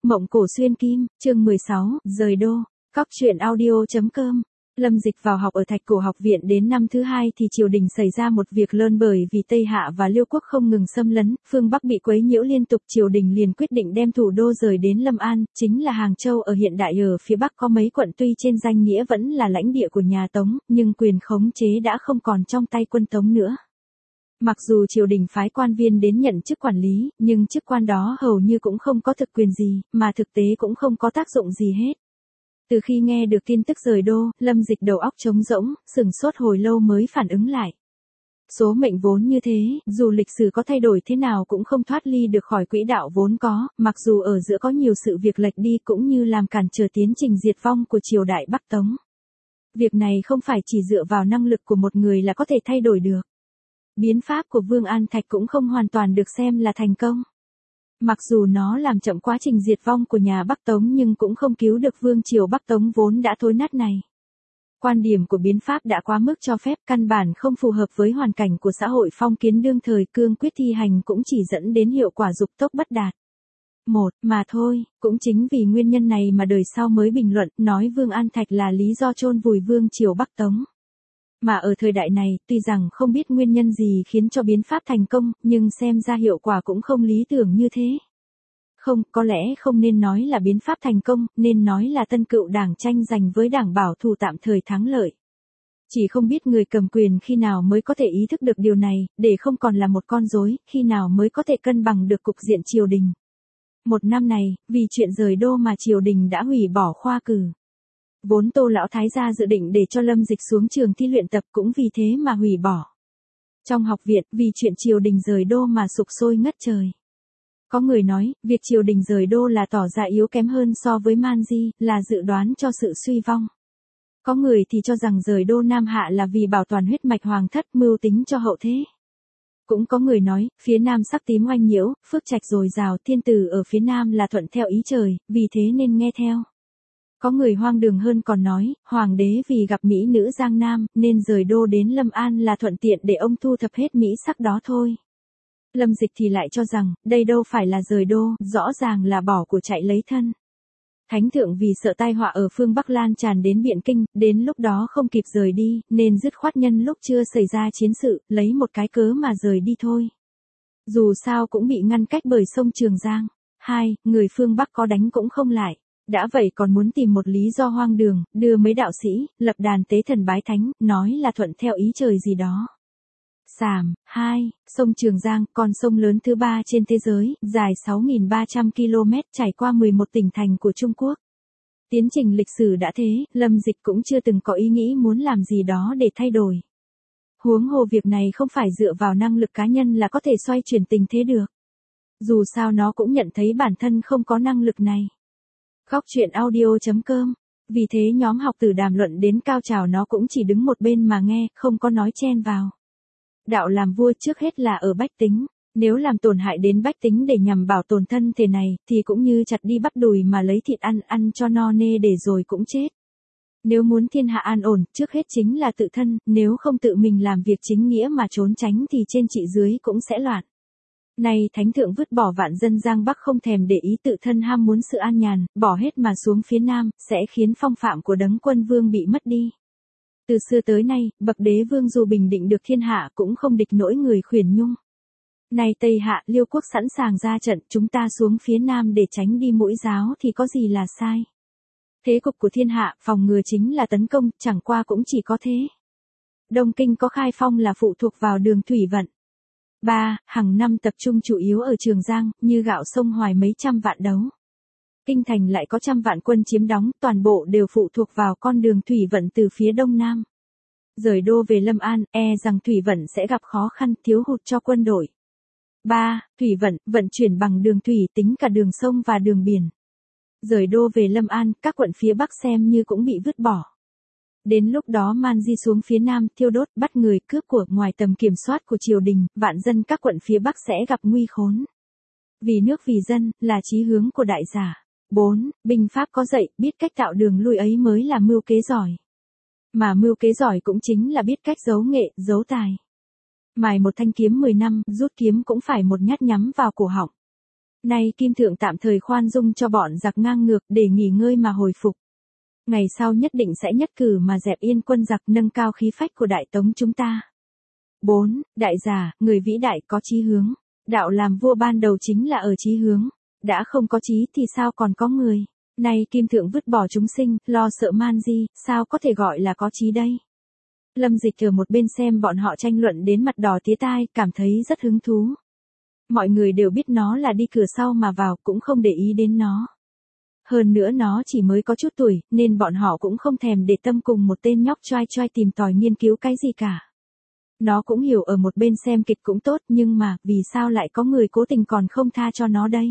Mộng cổ xuyên kim, chương 16, rời đô. Cóc truyện audio.com. Lâm Dịch vào học ở Thạch Cổ học viện đến năm thứ 2 thì triều đình xảy ra một việc lớn, bởi vì Tây Hạ và Liêu quốc không ngừng xâm lấn, phương Bắc bị quấy nhiễu liên tục, triều đình liền quyết định đem thủ đô rời đến Lâm An, chính là Hàng Châu ở hiện đại. Ở phía Bắc có mấy quận tuy trên danh nghĩa vẫn là lãnh địa của nhà Tống, nhưng quyền khống chế đã không còn trong tay quân Tống nữa. Mặc dù triều đình phái quan viên đến nhận chức quản lý, nhưng chức quan đó hầu như cũng không có thực quyền gì, mà thực tế cũng không có tác dụng gì hết. Từ khi nghe được tin tức rời đô, Lâm Dịch đầu óc trống rỗng, sửng sốt hồi lâu mới phản ứng lại. Số mệnh vốn như thế, dù lịch sử có thay đổi thế nào cũng không thoát ly được khỏi quỹ đạo vốn có, mặc dù ở giữa có nhiều sự việc lệch đi cũng như làm cản trở tiến trình diệt vong của triều đại Bắc Tống. Việc này không phải chỉ dựa vào năng lực của một người là có thể thay đổi được. Biến pháp của Vương An Thạch cũng không hoàn toàn được xem là thành công. Mặc dù nó làm chậm quá trình diệt vong của nhà Bắc Tống nhưng cũng không cứu được vương triều Bắc Tống vốn đã thối nát này. Quan điểm của biến pháp đã quá mức cho phép, căn bản không phù hợp với hoàn cảnh của xã hội phong kiến đương thời, cương quyết thi hành cũng chỉ dẫn đến hiệu quả dục tốc bất đạt. Một mà thôi, cũng chính vì nguyên nhân này mà đời sau mới bình luận, nói Vương An Thạch là lý do chôn vùi vương triều Bắc Tống. Mà ở thời đại này, tuy rằng không biết nguyên nhân gì khiến cho biến pháp thành công, nhưng xem ra hiệu quả cũng không lý tưởng như thế. Không, có lẽ không nên nói là biến pháp thành công, nên nói là Tân Cựu Đảng tranh giành với Đảng Bảo Thủ tạm thời thắng lợi. Chỉ không biết người cầm quyền khi nào mới có thể ý thức được điều này, để không còn là một con rối, khi nào mới có thể cân bằng được cục diện triều đình. Một năm này, vì chuyện rời đô mà triều đình đã hủy bỏ khoa cử. Vốn Tô Lão Thái gia dự định để cho Lâm Dịch xuống trường thi luyện tập cũng vì thế mà hủy bỏ. Trong học viện, vì chuyện triều đình rời đô mà sục sôi ngất trời. Có người nói, việc triều đình rời đô là tỏ ra yếu kém hơn so với Man Di, là dự đoán cho sự suy vong. Có người thì cho rằng rời đô Nam Hạ là vì bảo toàn huyết mạch hoàng thất, mưu tính cho hậu thế. Cũng có người nói, phía Nam sắc tím oanh nhiễu, phước trạch dồi dào, thiên tử ở phía Nam là thuận theo ý trời, vì thế nên nghe theo. Có người hoang đường hơn còn nói, hoàng đế vì gặp mỹ nữ Giang Nam, nên rời đô đến Lâm An là thuận tiện để ông thu thập hết mỹ sắc đó thôi. Lâm Dịch thì lại cho rằng, đây đâu phải là rời đô, rõ ràng là bỏ của chạy lấy thân. Thánh thượng vì sợ tai họa ở phương Bắc lan tràn đến Biện Kinh, đến lúc đó không kịp rời đi, nên dứt khoát nhân lúc chưa xảy ra chiến sự, lấy một cái cớ mà rời đi thôi. Dù sao cũng bị ngăn cách bởi sông Trường Giang. 2. Người phương Bắc có đánh cũng không lại. Đã vậy còn muốn tìm một lý do hoang đường, đưa mấy đạo sĩ, lập đàn tế thần bái thánh, nói là thuận theo ý trời gì đó. Sàm. 2. Sông Trường Giang, con sông lớn thứ 3 trên thế giới, dài 6.300 km, trải qua 11 tỉnh thành của Trung Quốc. Tiến trình lịch sử đã thế, Lâm Dịch cũng chưa từng có ý nghĩ muốn làm gì đó để thay đổi. Huống hồ việc này không phải dựa vào năng lực cá nhân là có thể xoay chuyển tình thế được. Dù sao nó cũng nhận thấy bản thân không có năng lực này. Cóc truyện audio.com. Vì thế nhóm học tử đàm luận đến cao trào nó cũng chỉ đứng một bên mà nghe, không có nói chen vào. Đạo làm vua trước hết là ở bách tính. Nếu làm tổn hại đến bách tính để nhằm bảo tồn thân thể này, thì cũng như chặt đi bắp đùi mà lấy thịt ăn cho no nê để rồi cũng chết. Nếu muốn thiên hạ an ổn, trước hết chính là tự thân, nếu không tự mình làm việc chính nghĩa mà trốn tránh thì trên trị dưới cũng sẽ loạn. Này thánh thượng vứt bỏ vạn dân Giang Bắc không thèm để ý tự thân ham muốn sự an nhàn, bỏ hết mà xuống phía Nam, sẽ khiến phong phạm của đấng quân vương bị mất đi. Từ xưa tới nay, bậc đế vương dù bình định được thiên hạ cũng không địch nổi người khuyển nhung. Này Tây Hạ, Liêu quốc sẵn sàng ra trận, chúng ta xuống phía Nam để tránh đi mũi giáo thì có gì là sai. Thế cục của thiên hạ, phòng ngừa chính là tấn công, chẳng qua cũng chỉ có thế. Đông Kinh có khai phong là phụ thuộc vào đường thủy vận. 3. Hàng năm tập trung chủ yếu ở Trường Giang, như gạo sông Hoài mấy trăm vạn đấu. Kinh thành lại có trăm vạn quân chiếm đóng, toàn bộ đều phụ thuộc vào con đường thủy vận từ phía đông nam. Rời đô về Lâm An, rằng thủy vận sẽ gặp khó khăn, thiếu hụt cho quân đội. 3. Thủy vận chuyển bằng đường thủy tính cả đường sông và đường biển. Rời đô về Lâm An, các quận phía Bắc xem như cũng bị vứt bỏ. Đến lúc đó Man Di xuống phía Nam, thiêu đốt, bắt người, cướp của, ngoài tầm kiểm soát của triều đình, vạn dân các quận phía Bắc sẽ gặp nguy khốn. Vì nước vì dân, là chí hướng của đại giả. 4. Binh pháp có dạy, biết cách tạo đường lui ấy mới là mưu kế giỏi. Mà mưu kế giỏi cũng chính là biết cách giấu nghệ, giấu tài. Mài một thanh kiếm 10 năm, rút kiếm cũng phải một nhát nhắm vào cổ họng. Nay Kim Thượng tạm thời khoan dung cho bọn giặc ngang ngược để nghỉ ngơi mà hồi phục. Ngày sau nhất định sẽ nhất cử mà dẹp yên quân giặc, nâng cao khí phách của Đại Tống chúng ta. 4. Đại giả, người vĩ đại có chí hướng. Đạo làm vua ban đầu chính là ở chí hướng. Đã không có chí thì sao còn có người. Nay Kim Thượng vứt bỏ chúng sinh, lo sợ man di, sao có thể gọi là có chí đây. Lâm Dịch ở một bên xem bọn họ tranh luận đến mặt đỏ tía tai, cảm thấy rất hứng thú. Mọi người đều biết nó là đi cửa sau mà vào, cũng không để ý đến nó. Hơn nữa nó chỉ mới có chút tuổi, nên bọn họ cũng không thèm để tâm cùng một tên nhóc choai choai tìm tòi nghiên cứu cái gì cả. Nó cũng hiểu ở một bên xem kịch cũng tốt, nhưng mà, vì sao lại có người cố tình còn không tha cho nó đây?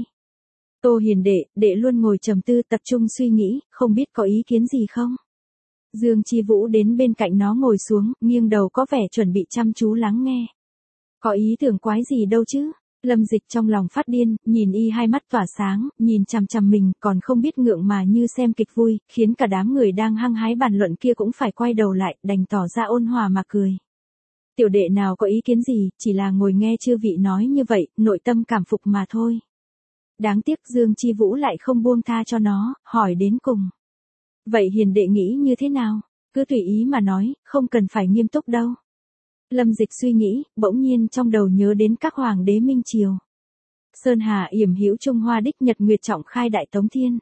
Tô Hiền đệ luôn ngồi trầm tư tập trung suy nghĩ, không biết có ý kiến gì không? Dương Chi Vũ đến bên cạnh nó ngồi xuống, nghiêng đầu có vẻ chuẩn bị chăm chú lắng nghe. Có ý tưởng quái gì đâu chứ? Lâm Dịch trong lòng phát điên, nhìn y hai mắt tỏa sáng, nhìn chằm chằm mình, còn không biết ngượng mà như xem kịch vui, khiến cả đám người đang hăng hái bàn luận kia cũng phải quay đầu lại, đành tỏ ra ôn hòa mà cười. Tiểu đệ nào có ý kiến gì, chỉ là ngồi nghe chư vị nói như vậy, nội tâm cảm phục mà thôi. Đáng tiếc Dương Chi Vũ lại không buông tha cho nó, hỏi đến cùng. Vậy Hiền đệ nghĩ như thế nào? Cứ tùy ý mà nói, không cần phải nghiêm túc đâu. Lâm Dịch suy nghĩ, bỗng nhiên trong đầu nhớ đến các hoàng đế Minh Triều. Sơn Hà yểm hữu Trung Hoa đích Nhật Nguyệt trọng khai Đại Tống Thiên.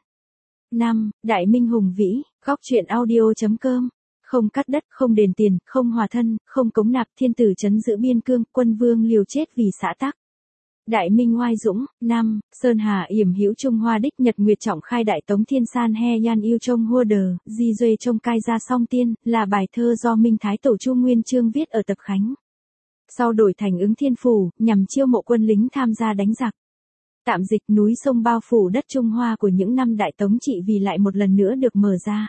5. Đại Minh hùng vĩ, góc truyện audio.com. Không cắt đất, không đền tiền, không hòa thân, không cống nạp, thiên tử trấn giữ biên cương, quân vương liều chết vì xã tắc. Đại Minh oai dũng. 5. Sơn Hà yểm hữu Trung Hoa đích Nhật Nguyệt trọng khai Đại Tống Thiên san he yan yêu trong hua đờ, di duê trong cai ra song tiên, là bài thơ do Minh Thái Tổ Chu Nguyên Chương viết ở tập Khánh. Sau đổi thành ứng thiên phủ, nhằm chiêu mộ quân lính tham gia đánh giặc. Tạm dịch núi sông bao phủ đất Trung Hoa của những năm Đại Tống trị vì lại một lần nữa được mở ra.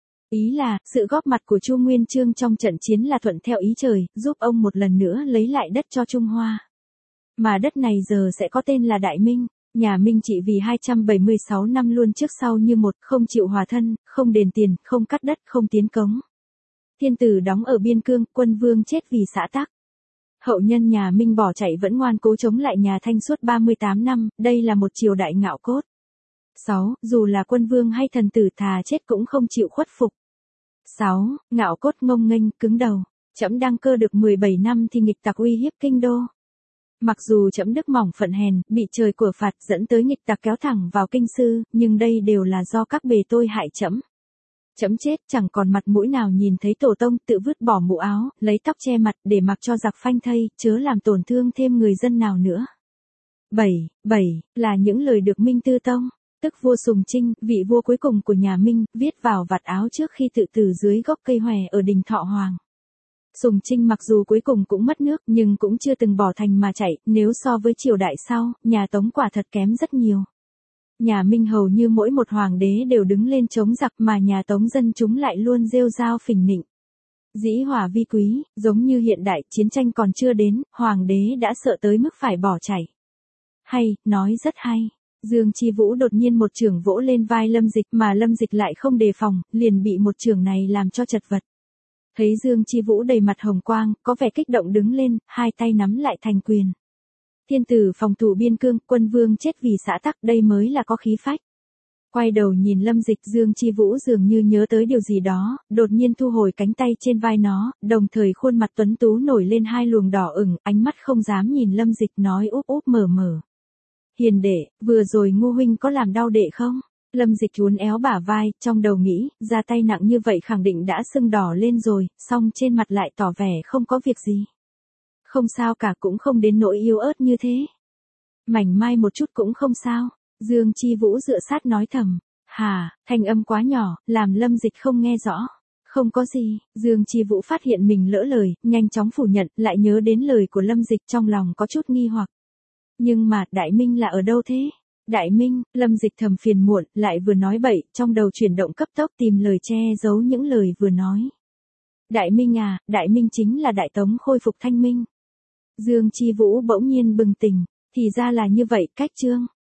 Ý là, sự góp mặt của Chu Nguyên Chương trong trận chiến là thuận theo ý trời, giúp ông một lần nữa lấy lại đất cho Trung Hoa. Mà đất này giờ sẽ có tên là Đại Minh. Nhà Minh trị vì 276 năm luôn trước sau như một, không chịu hòa thân, không đền tiền, không cắt đất, không tiến cống. Thiên tử đóng ở biên cương, quân vương chết vì xã tắc. Hậu nhân nhà Minh bỏ chạy vẫn ngoan cố chống lại nhà Thanh suốt 38 năm, đây là một triều đại ngạo cốt. 6. Dù là quân vương hay thần tử thà chết cũng không chịu khuất phục. 6. Ngạo cốt ngông nghênh, cứng đầu. Trẫm đăng cơ được 17 năm thì nghịch tặc uy hiếp kinh đô. Mặc dù trẫm đức mỏng phận hèn, bị trời của phạt dẫn tới nghịch tặc kéo thẳng vào kinh sư, nhưng đây đều là do các bề tôi hại trẫm. Trẫm chết chẳng còn mặt mũi nào nhìn thấy tổ tông, tự vứt bỏ mũ áo, lấy tóc che mặt để mặc cho giặc phanh thây, chớ làm tổn thương thêm người dân nào nữa. 7. Là những lời được Minh Tư Tông, tức vua Sùng Trinh, vị vua cuối cùng của nhà Minh, viết vào vạt áo trước khi tự tử dưới gốc cây hòe ở đình Thọ Hoàng. Sùng Trinh mặc dù cuối cùng cũng mất nước nhưng cũng chưa từng bỏ thành mà chạy, nếu so với triều đại sau, nhà Tống quả thật kém rất nhiều. Nhà Minh hầu như mỗi một hoàng đế đều đứng lên chống giặc mà nhà Tống dân chúng lại luôn rêu rao phình nịnh. Dĩ hòa vi quý, giống như hiện đại chiến tranh còn chưa đến, hoàng đế đã sợ tới mức phải bỏ chạy. Hay, nói rất hay. Dương Chi Vũ đột nhiên một chưởng vỗ lên vai Lâm Dịch mà Lâm Dịch lại không đề phòng, liền bị một chưởng này làm cho chật vật. Thấy Dương Chi Vũ đầy mặt hồng quang, có vẻ kích động đứng lên, hai tay nắm lại thành quyền. Thiên tử phòng thủ biên cương, quân vương chết vì xã tắc, đây mới là có khí phách. Quay đầu nhìn Lâm Dịch, Dương Chi Vũ dường như nhớ tới điều gì đó, đột nhiên thu hồi cánh tay trên vai nó, đồng thời khuôn mặt tuấn tú nổi lên hai luồng đỏ ửng, ánh mắt không dám nhìn Lâm Dịch nói úp úp mở mở. Hiền đệ, vừa rồi Ngô huynh có làm đau đệ không? Lâm Dịch uốn éo bả vai, trong đầu nghĩ, ra tay nặng như vậy khẳng định đã sưng đỏ lên rồi, song trên mặt lại tỏ vẻ không có việc gì. Không sao cả, cũng không đến nỗi yếu ớt như thế. Mảnh mai một chút cũng không sao. Dương Chi Vũ dựa sát nói thầm. Hà, thanh âm quá nhỏ, làm Lâm Dịch không nghe rõ. Không có gì, Dương Chi Vũ phát hiện mình lỡ lời, nhanh chóng phủ nhận, lại nhớ đến lời của Lâm Dịch trong lòng có chút nghi hoặc. Nhưng mà, Đại Minh là ở đâu thế? Đại Minh, Lâm Dịch thầm phiền muộn, lại vừa nói bậy, trong đầu chuyển động cấp tốc tìm lời che giấu những lời vừa nói. Đại Minh à, Đại Minh chính là Đại Tống khôi phục thanh minh. Dương Chi Vũ bỗng nhiên bừng tỉnh, thì ra là như vậy, cách chương.